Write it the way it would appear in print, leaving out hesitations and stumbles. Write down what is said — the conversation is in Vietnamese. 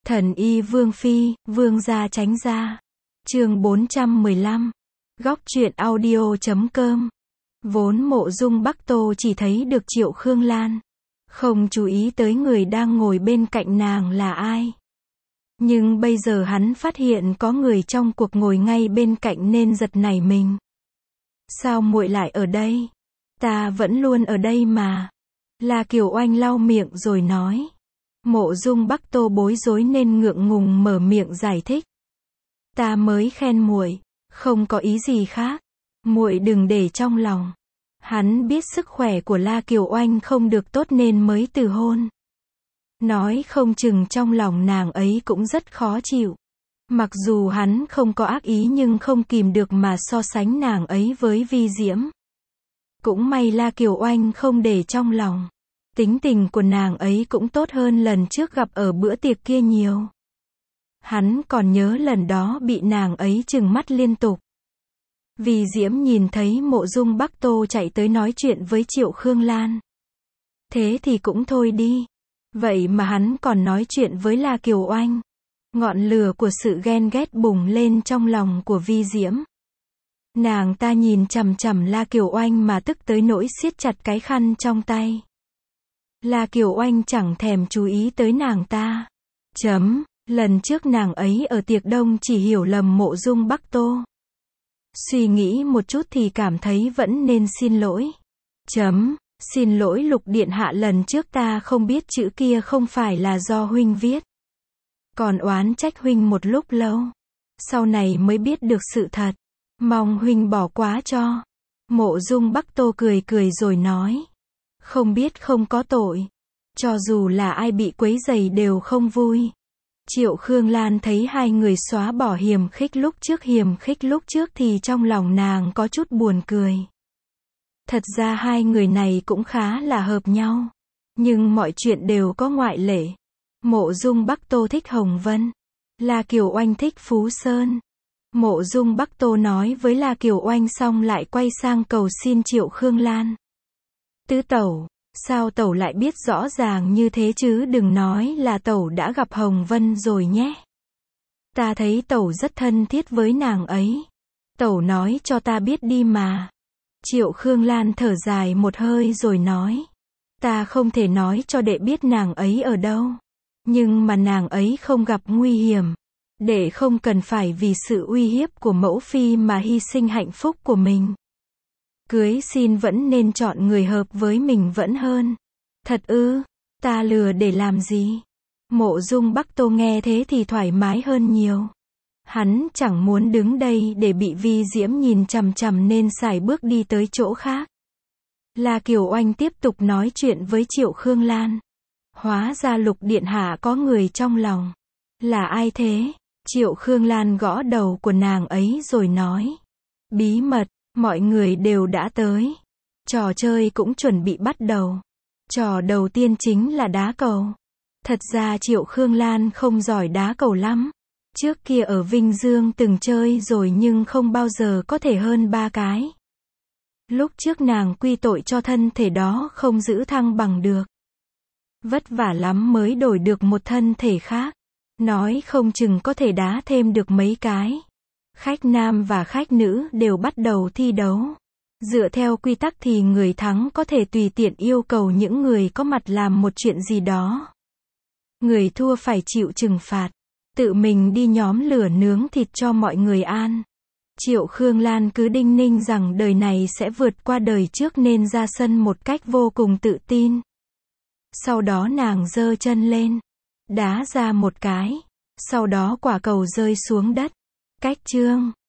Thần y Vương Phi, Vương gia tránh ra. Chương 415. Góc truyện audio.com. Vốn Mộ Dung Bắc Tô chỉ thấy được Triệu Khương Lan, không chú ý tới người đang ngồi bên cạnh nàng là ai. Nhưng bây giờ hắn phát hiện có người trong cuộc ngồi ngay bên cạnh nên giật nảy mình. Sao muội lại ở đây? Ta vẫn luôn ở đây mà. La Kiều Oanh lau miệng rồi nói. Mộ Dung Bắc Tô bối rối nên ngượng ngùng mở miệng giải thích. Ta mới khen muội, không có ý gì khác. Muội đừng để trong lòng. Hắn biết sức khỏe của La Kiều Oanh không được tốt nên mới từ hôn. Nói không chừng trong lòng nàng ấy cũng rất khó chịu. Mặc dù hắn không có ác ý nhưng không kìm được mà so sánh nàng ấy với Vi Diễm. Cũng may La Kiều Oanh không để trong lòng. Tính tình của nàng ấy cũng tốt hơn lần trước gặp ở bữa tiệc kia nhiều. Hắn còn nhớ lần đó bị nàng ấy trừng mắt liên tục. Vi Diễm nhìn thấy Mộ Dung Bắc Tô chạy tới nói chuyện với Triệu Khương Lan. Thế thì cũng thôi đi. Vậy mà hắn còn nói chuyện với La Kiều Oanh. Ngọn lửa của sự ghen ghét bùng lên trong lòng của Vi Diễm. Nàng ta nhìn chằm chằm La Kiều Oanh mà tức tới nỗi siết chặt cái khăn trong tay. La Kiều Oanh chẳng thèm chú ý tới nàng ta. Lần trước nàng ấy ở tiệc đông chỉ hiểu lầm Mộ Dung Bắc Tô. Suy nghĩ một chút thì cảm thấy vẫn nên xin lỗi. Xin lỗi Lục Điện Hạ, lần trước ta không biết chữ kia không phải là do huynh viết. Còn oán trách huynh một lúc lâu. Sau này mới biết được sự thật. Mong huynh bỏ quá cho. Mộ Dung Bắc Tô cười cười rồi nói. Không biết không có tội. Cho dù là ai bị quấy rầy đều không vui. Triệu Khương Lan thấy hai người xóa bỏ hiềm khích lúc trước thì trong lòng nàng có chút buồn cười. Thật ra hai người này cũng khá là hợp nhau. Nhưng mọi chuyện đều có ngoại lệ. Mộ Dung Bắc Tô thích Hồng Vân. La Kiều Oanh thích Phú Sơn. Mộ Dung Bắc Tô nói với La Kiều Oanh xong lại quay sang cầu xin Triệu Khương Lan. Tứ tẩu, sao tẩu lại biết rõ ràng như thế chứ, đừng nói là tẩu đã gặp Hồng Vân rồi nhé. Ta thấy tẩu rất thân thiết với nàng ấy. Tẩu nói cho ta biết đi mà. Triệu Khương Lan thở dài một hơi rồi nói. Ta không thể nói cho đệ biết nàng ấy ở đâu. Nhưng mà nàng ấy không gặp nguy hiểm. Đệ không cần phải vì sự uy hiếp của mẫu phi mà hy sinh hạnh phúc của mình. Cưới xin vẫn nên chọn người hợp với mình vẫn hơn. Thật ư? Ta lừa để làm gì? Mộ Dung Bắc Tô nghe thế thì thoải mái hơn nhiều. Hắn chẳng muốn đứng đây để bị Vi Diễm nhìn chằm chằm nên sải bước đi tới chỗ khác. La Kiều Oanh tiếp tục nói chuyện với Triệu Khương Lan. Hóa ra Lục Điện Hạ có người trong lòng. Là ai thế? Triệu Khương Lan gõ đầu của nàng ấy rồi nói. Bí mật, mọi người đều đã tới. Trò chơi cũng chuẩn bị bắt đầu. Trò đầu tiên chính là đá cầu. Thật ra Triệu Khương Lan không giỏi đá cầu lắm. Trước kia ở Vinh Dương từng chơi rồi nhưng không bao giờ có thể hơn 3 cái. Lúc trước nàng quy tội cho thân thể đó không giữ thăng bằng được. Vất vả lắm mới đổi được một thân thể khác. Nói không chừng có thể đá thêm được mấy cái. Khách nam và khách nữ đều bắt đầu thi đấu. Dựa theo quy tắc thì người thắng có thể tùy tiện yêu cầu những người có mặt làm một chuyện gì đó. Người thua phải chịu trừng phạt. Tự mình đi nhóm lửa nướng thịt cho mọi người ăn. Triệu Khương Lan cứ đinh ninh rằng đời này sẽ vượt qua đời trước nên ra sân một cách vô cùng tự tin. Sau đó nàng giơ chân lên. Đá ra một cái. Sau đó quả cầu rơi xuống đất. Cách chương